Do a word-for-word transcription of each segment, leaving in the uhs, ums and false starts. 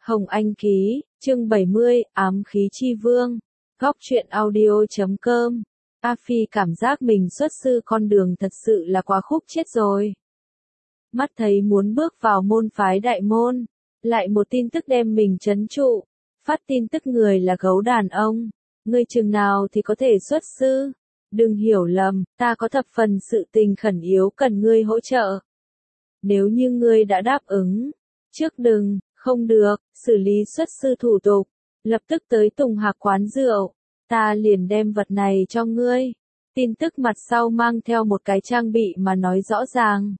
Hồng Anh ký, chương bảy mươi, ám khí chi vương. Góc truyện audio chấm com. A Phi cảm giác mình xuất sư con đường thật sự là quá khúc chết rồi. Mắt thấy muốn bước vào môn phái đại môn, lại một tin tức đem mình trấn trụ. Phát tin tức người là gấu đàn ông. Ngươi chừng nào thì có thể xuất sư? Đừng hiểu lầm, ta có thập phần sự tình khẩn yếu cần ngươi hỗ trợ. Nếu như ngươi đã đáp ứng, trước đừng, không được, xử lý xuất sư thủ tục, lập tức tới Tùng Hạc quán rượu, ta liền đem vật này cho ngươi. Tin tức mặt sau mang theo một cái trang bị mà nói rõ ràng.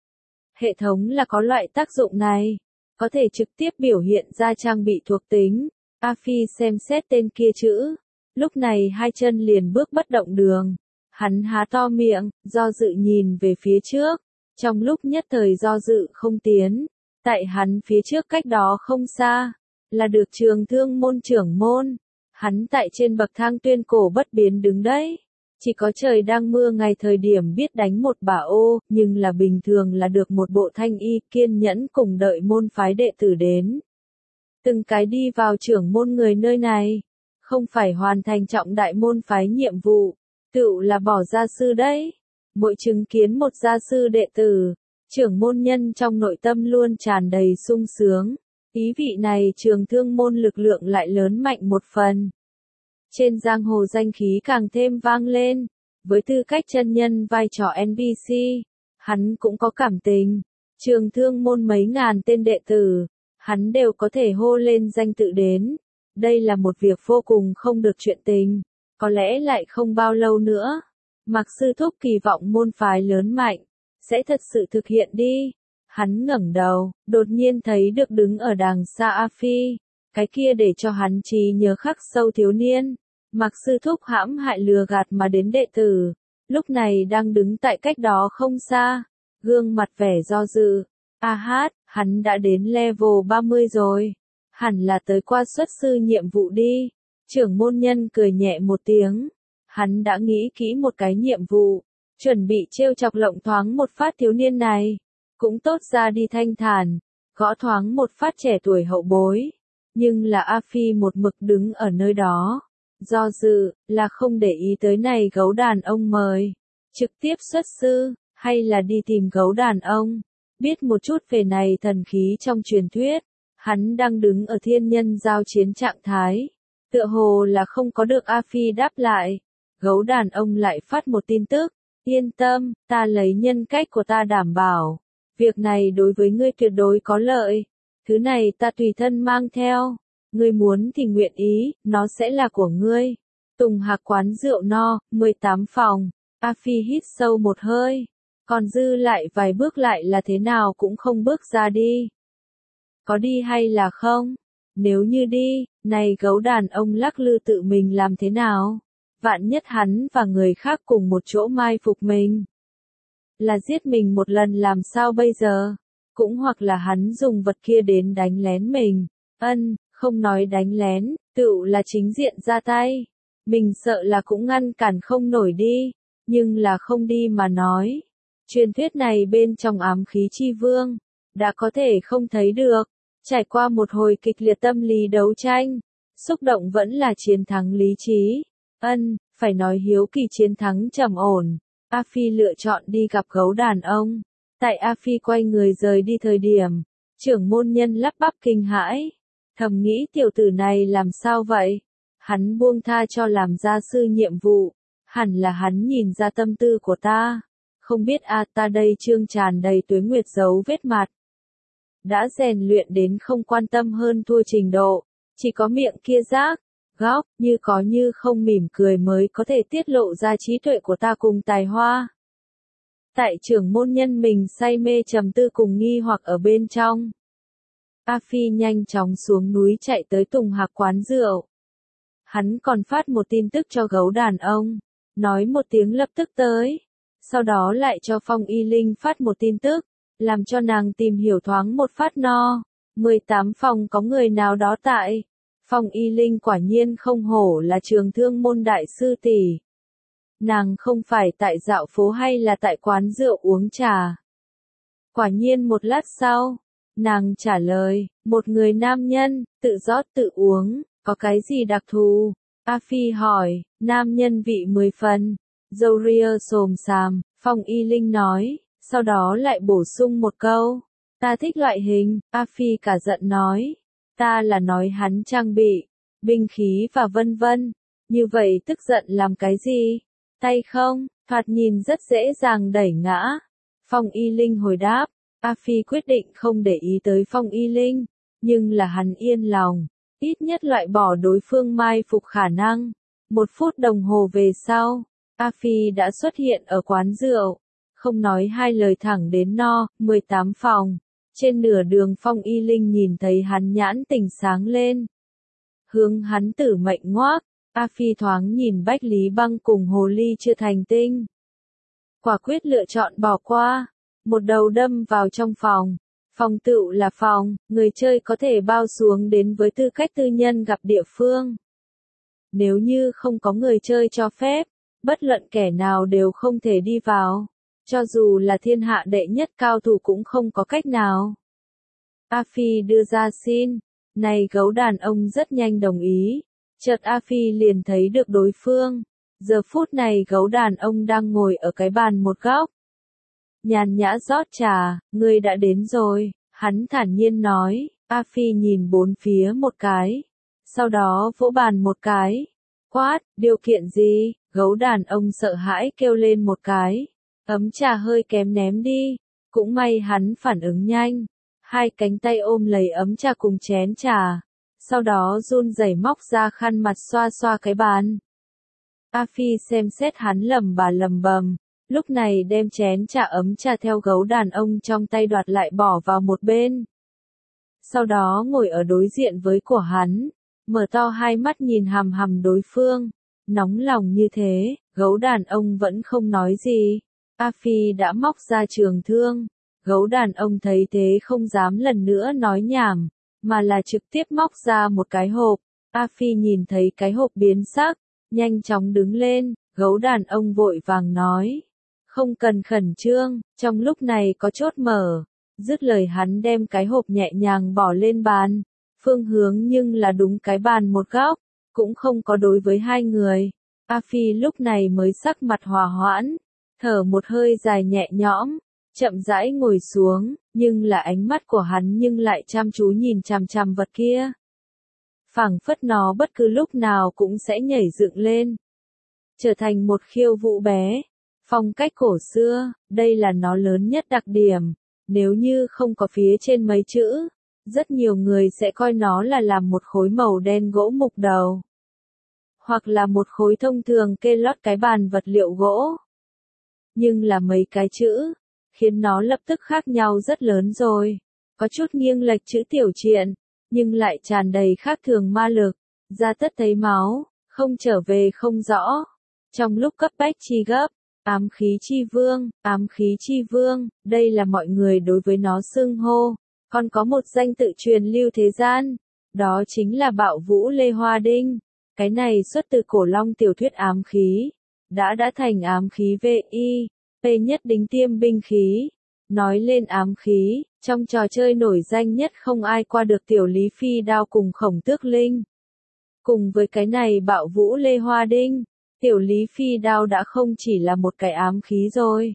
Hệ thống là có loại tác dụng này, có thể trực tiếp biểu hiện ra trang bị thuộc tính. A Phi xem xét tên kia chữ, lúc này hai chân liền bước bất động đường. Hắn há to miệng, do dự nhìn về phía trước, trong lúc nhất thời do dự không tiến. Tại hắn phía trước cách đó không xa, là được Trường Thương môn trưởng môn. Hắn tại trên bậc thang tuyên cổ bất biến đứng đấy. Chỉ có trời đang mưa ngày thời điểm biết đánh một bả ô, nhưng là bình thường là được một bộ thanh y kiên nhẫn cùng đợi môn phái đệ tử đến. Từng cái đi vào trưởng môn người nơi này, không phải hoàn thành trọng đại môn phái nhiệm vụ, tựu là bỏ gia sư đấy. Mỗi chứng kiến một gia sư đệ tử, trưởng môn nhân trong nội tâm luôn tràn đầy sung sướng, ý vị này Trường Thương môn lực lượng lại lớn mạnh một phần. Trên giang hồ danh khí càng thêm vang lên, với tư cách chân nhân vai trò en pê xê, hắn cũng có cảm tình. Trường Thương môn mấy ngàn tên đệ tử, hắn đều có thể hô lên danh tự đến. Đây là một việc vô cùng không được chuyện tình, có lẽ lại không bao lâu nữa. Mạc sư thúc kỳ vọng môn phái lớn mạnh sẽ thật sự thực hiện đi. Hắn ngẩng đầu, đột nhiên thấy được đứng ở đàng xa A Phi, cái kia để cho hắn trí nhớ khắc sâu thiếu niên. Mạc sư thúc hãm hại lừa gạt mà đến đệ tử, lúc này đang đứng tại cách đó không xa, gương mặt vẻ do dự. A hát, hắn đã đến level ba mươi rồi, hẳn là tới qua xuất sư nhiệm vụ đi. Trưởng môn nhân cười nhẹ một tiếng, hắn đã nghĩ kỹ một cái nhiệm vụ, chuẩn bị trêu chọc lộng thoáng một phát thiếu niên này, cũng tốt ra đi thanh thản, gõ thoáng một phát trẻ tuổi hậu bối. Nhưng là A Phi một mực đứng ở nơi đó, do dự, là không để ý tới này gấu đàn ông mời, trực tiếp xuất sư, hay là đi tìm gấu đàn ông, biết một chút về này thần khí trong truyền thuyết. Hắn đang đứng ở thiên nhân giao chiến trạng thái, tựa hồ là không có được A Phi đáp lại. Gấu đàn ông lại phát một tin tức, yên tâm, ta lấy nhân cách của ta đảm bảo, việc này đối với ngươi tuyệt đối có lợi, thứ này ta tùy thân mang theo, ngươi muốn thì nguyện ý, nó sẽ là của ngươi. Tùng Hạc quán rượu no, mười tám phòng, A Phi hít sâu một hơi, còn dư lại vài bước lại là thế nào cũng không bước ra đi. Có đi hay là không? Nếu như đi, này gấu đàn ông lắc lư tự mình làm thế nào? Vạn nhất hắn và người khác cùng một chỗ mai phục mình, là giết mình một lần làm sao bây giờ? Cũng hoặc là hắn dùng vật kia đến đánh lén mình. Ân, không nói đánh lén, tựu là chính diện ra tay. Mình sợ là cũng ngăn cản không nổi đi, nhưng là không đi mà nói. Truyền thuyết này bên trong ám khí chi vương, đã có thể không thấy được. Trải qua một hồi kịch liệt tâm lý đấu tranh, xúc động vẫn là chiến thắng lý trí. Ân, phải nói hiếu kỳ chiến thắng trầm ổn. A Phi lựa chọn đi gặp gấu đàn ông. Tại A Phi quay người rời đi thời điểm, trưởng môn nhân lắp bắp kinh hãi. Thầm nghĩ tiểu tử này làm sao vậy? Hắn buông tha cho làm gia sư nhiệm vụ. Hẳn là hắn nhìn ra tâm tư của ta. Không biết a ta đây trương tràn đầy tuế nguyệt dấu vết mặt. Đã rèn luyện đến không quan tâm hơn thua trình độ. Chỉ có miệng kia rác, góc, như có như không mỉm cười mới có thể tiết lộ ra trí tuệ của ta cùng tài hoa. Tại trưởng môn nhân mình say mê trầm tư cùng nghi hoặc ở bên trong. A Phi nhanh chóng xuống núi chạy tới Tùng Hạc quán rượu. Hắn còn phát một tin tức cho gấu đàn ông, nói một tiếng lập tức tới. Sau đó lại cho Phong Y Linh phát một tin tức, làm cho nàng tìm hiểu thoáng một phát no. mười tám phòng có người nào đó tại. Phong Y Linh quả nhiên không hổ là Trường Thương môn đại sư tỷ. Nàng không phải tại dạo phố hay là tại quán rượu uống trà. Quả nhiên một lát sau, Nàng trả lời, một người nam nhân, tự rót tự uống, có cái gì đặc thù? A Phi hỏi, nam nhân vị mười phần. Zoria xồm xàm, Phong Y Linh nói, sau đó lại bổ sung một câu. Ta thích loại hình, A Phi cả giận nói. Ta là nói hắn trang bị, binh khí và vân vân. Như vậy tức giận làm cái gì? Tay không, thoạt nhìn rất dễ dàng đẩy ngã. Phong Y Linh hồi đáp, A Phi quyết định không để ý tới Phong Y Linh, nhưng là hắn yên lòng, ít nhất loại bỏ đối phương mai phục khả năng. Một phút đồng hồ về sau, A Phi đã xuất hiện ở quán rượu, không nói hai lời thẳng đến no, mười tám phòng. Trên nửa đường Phong Y Linh nhìn thấy hắn nhãn tình sáng lên. Hướng hắn tử mệnh ngoác, A Phi thoáng nhìn Bách Lý Băng cùng Hồ Ly chưa thành tinh. Quả quyết lựa chọn bỏ qua, một đầu đâm vào trong phòng. Phòng tựu là phòng, người chơi có thể bao xuống đến với tư cách tư nhân gặp địa phương. Nếu như không có người chơi cho phép, bất luận kẻ nào đều không thể đi vào. Cho dù là thiên hạ đệ nhất cao thủ cũng không có cách nào. A Phi đưa ra xin, này gấu đàn ông rất nhanh đồng ý. Chợt A Phi liền thấy được đối phương. Giờ phút này gấu đàn ông đang ngồi ở cái bàn một góc. Nhàn nhã rót trà, ngươi đã đến rồi, hắn thản nhiên nói. A Phi nhìn bốn phía một cái, sau đó vỗ bàn một cái. Quát, điều kiện gì? Gấu đàn ông sợ hãi kêu lên một cái. Ấm trà hơi kém ném đi, cũng may hắn phản ứng nhanh. Hai cánh tay ôm lấy ấm trà cùng chén trà, sau đó run rẩy móc ra khăn mặt xoa xoa cái bàn. A Phi xem xét hắn lầm bà lầm bầm, lúc này đem chén trà ấm trà theo gấu đàn ông trong tay đoạt lại bỏ vào một bên. Sau đó ngồi ở đối diện với của hắn, mở to hai mắt nhìn hằm hằm đối phương, nóng lòng như thế, gấu đàn ông vẫn không nói gì. A Phi đã móc ra trường thương, gấu đàn ông thấy thế không dám lần nữa nói nhảm, mà là trực tiếp móc ra một cái hộp. A Phi nhìn thấy cái hộp biến sắc, nhanh chóng đứng lên, gấu đàn ông vội vàng nói. Không cần khẩn trương, trong lúc này có chốt mở. Dứt lời hắn đem cái hộp nhẹ nhàng bỏ lên bàn, phương hướng nhưng là đúng cái bàn một góc, cũng không có đối với hai người. A Phi lúc này mới sắc mặt hòa hoãn, thở một hơi dài nhẹ nhõm, chậm rãi ngồi xuống, nhưng là ánh mắt của hắn nhưng lại chăm chú nhìn chằm chằm vật kia. Phảng phất nó bất cứ lúc nào cũng sẽ nhảy dựng lên, trở thành một khiêu vũ bé. Phong cách cổ xưa, đây là nó lớn nhất đặc điểm. Nếu như không có phía trên mấy chữ, rất nhiều người sẽ coi nó là làm một khối màu đen gỗ mục đầu, hoặc là một khối thông thường kê lót cái bàn vật liệu gỗ. Nhưng là mấy cái chữ, khiến nó lập tức khác nhau rất lớn rồi. Có chút nghiêng lệch chữ tiểu triện, nhưng lại tràn đầy khác thường ma lực, ra tất thấy máu, không trở về không rõ. Trong lúc cấp bách chi gấp, ám khí chi vương, ám khí chi vương, đây là mọi người đối với nó xưng hô. Còn có một danh tự truyền lưu thế gian, đó chính là Bạo Vũ Lê Hoa Đinh. Cái này xuất từ cổ long tiểu thuyết ám khí, đã đã thành ám khí vê i pê nhất đính tiêm binh khí. Nói lên ám khí, trong trò chơi nổi danh nhất không ai qua được Tiểu Lý Phi đao cùng Khổng Tước Linh. Cùng với cái này Bạo Vũ Lê Hoa Đinh, Tiểu Lý Phi đao đã không chỉ là một cái ám khí rồi.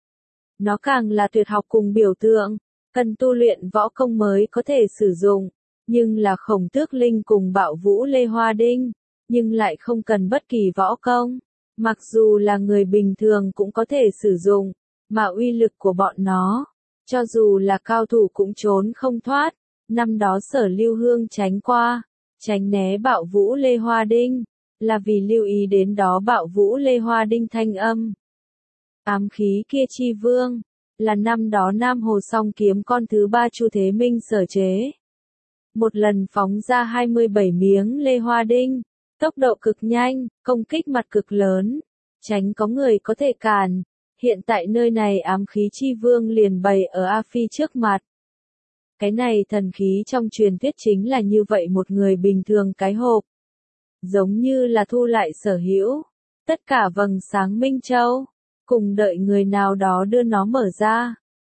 Nó càng là tuyệt học cùng biểu tượng, cần tu luyện võ công mới có thể sử dụng, nhưng là Khổng Tước Linh cùng Bạo Vũ Lê Hoa Đinh, nhưng lại không cần bất kỳ võ công, mặc dù là người bình thường cũng có thể sử dụng, mà uy lực của bọn nó, cho dù là cao thủ cũng trốn không thoát. Năm đó Sở Lưu Hương tránh qua, tránh né Bạo Vũ Lê Hoa Đinh, là vì lưu ý đến đó Bạo Vũ Lê Hoa Đinh thanh âm. Ám khí kia chi vương, là năm đó Nam Hồ Song kiếm con thứ ba Chu Thế Minh sở chế. Một lần phóng ra hai mươi bảy miếng Lê Hoa Đinh, tốc độ cực nhanh, công kích mặt cực lớn, tránh có người có thể cản. Hiện tại nơi này ám khí chi vương liền bày ở A Phi trước mặt. Cái này thần khí trong truyền thuyết chính là như vậy một người bình thường cái hộp. Giống như là thu lại sở hữu, tất cả vầng sáng Minh Châu, cùng đợi người nào đó đưa nó mở ra.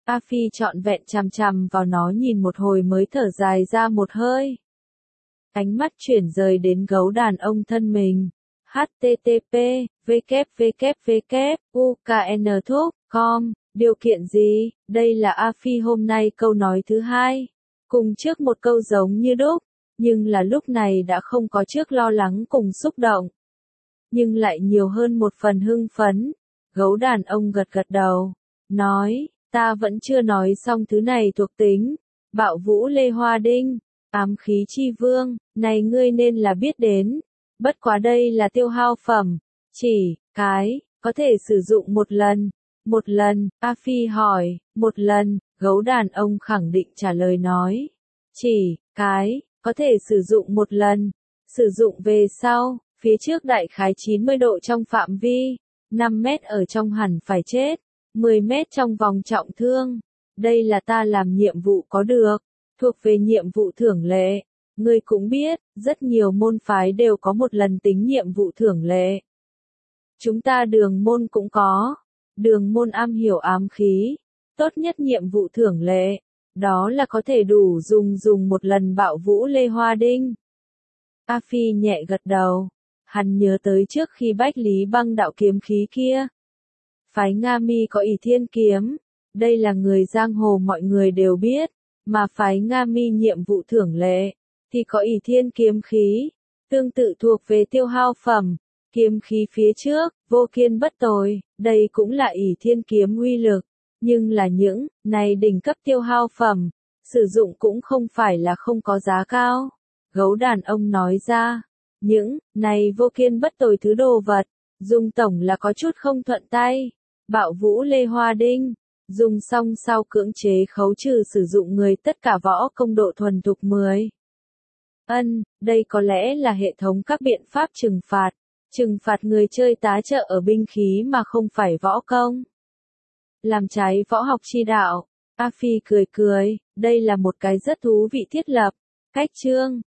A Phi trọn vẹn chằm chằm vào nó nhìn một hồi mới thở dài ra một hơi. Ánh mắt chuyển rời đến gấu đàn ông thân mình. H T T P, W W W, U K N Thúc, com, điều kiện gì? Đây là A Phi hôm nay câu nói thứ hai. Cùng trước một câu giống như đúc, nhưng là lúc này đã không có trước lo lắng cùng xúc động. Nhưng lại nhiều hơn một phần hưng phấn. Gấu đàn ông gật gật đầu, nói, ta vẫn chưa nói xong thứ này thuộc tính. Bạo vũ Lê Hoa Đinh, ám khí chi vương, này ngươi nên là biết đến. Bất quá đây là tiêu hao phẩm, chỉ, cái, có thể sử dụng một lần. Một lần, A Phi hỏi, một lần, gấu đàn ông khẳng định trả lời nói. Chỉ, cái, có thể sử dụng một lần. Sử dụng về sau, phía trước đại khái chín mươi độ trong phạm vi, năm mét ở trong hẳn phải chết, mười mét trong vòng trọng thương. Đây là ta làm nhiệm vụ có được, thuộc về nhiệm vụ thưởng lệ. Ngươi cũng biết, rất nhiều môn phái đều có một lần tính nhiệm vụ thưởng lệ. Chúng ta đường môn cũng có. Đường môn am hiểu ám khí. Tốt nhất nhiệm vụ thưởng lệ. Đó là có thể đủ dùng dùng một lần bạo vũ Lê Hoa Đinh. A Phi nhẹ gật đầu. Hắn nhớ tới trước khi Bách Lý Băng đạo kiếm khí kia. Phái Nga Mi có ỷ thiên kiếm. Đây là người giang hồ mọi người đều biết. Mà phái Nga Mi nhiệm vụ thưởng lệ thì có ỷ thiên kiếm khí, tương tự thuộc về tiêu hao phẩm, kiếm khí phía trước, vô kiên bất tồi, đây cũng là ỷ thiên kiếm uy lực, nhưng là những, này đỉnh cấp tiêu hao phẩm, sử dụng cũng không phải là không có giá cao. Gấu đàn ông nói ra, những, này vô kiên bất tồi thứ đồ vật, dùng tổng là có chút không thuận tay. Bạo vũ Lê Hoa Đinh, dùng xong sau cưỡng chế khấu trừ sử dụng người tất cả võ công độ thuần thục mười. Ân, đây có lẽ là hệ thống các biện pháp trừng phạt, trừng phạt người chơi tá trợ ở binh khí mà không phải võ công. Làm trái võ học chi đạo, A Phi cười cười, đây là một cái rất thú vị thiết lập. Cách chương